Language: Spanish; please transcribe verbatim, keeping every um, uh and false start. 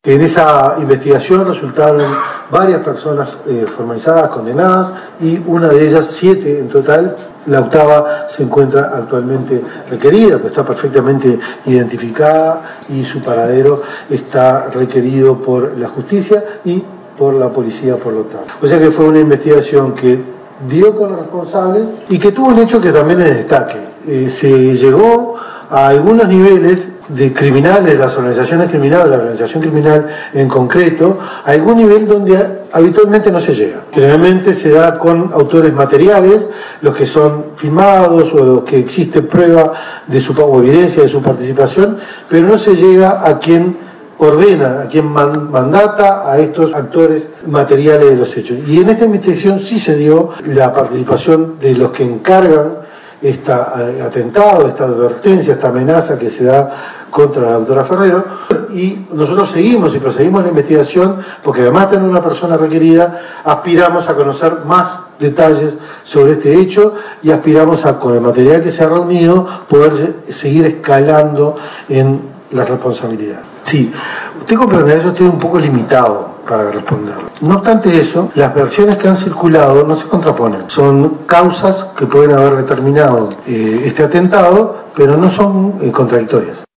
En esa investigación resultaron varias personas eh, formalizadas, condenadas, y una de ellas, siete en total. La octava se encuentra actualmente requerida, pues está perfectamente identificada y su paradero está requerido por la justicia y por la policía, por lo tanto. O sea que fue una investigación que dio con los responsables y que tuvo un hecho que también es destaque. Eh, se llegó a algunos niveles de criminales, de las organizaciones criminales, la organización criminal en concreto, a algún nivel donde habitualmente no se llega. Generalmente se da con autores materiales, los que son filmados o los que existe prueba de su, o evidencia de su participación, pero no se llega a quien ordena, a quien mandata a estos actores materiales de los hechos. Y en esta investigación sí se dio la participación de los que encargan este atentado, esta advertencia, esta amenaza que se da contra la doctora Ferrero, y nosotros seguimos y proseguimos la investigación porque además de tener una persona requerida, aspiramos a conocer más detalles sobre este hecho y aspiramos a, con el material que se ha reunido, poder seguir escalando en la responsabilidad. Sí, usted comprenderá, yo estoy un poco limitado para responder. No obstante eso, las versiones que han circulado no se contraponen. Son causas que pueden haber determinado eh, este atentado, pero no son eh, contradictorias.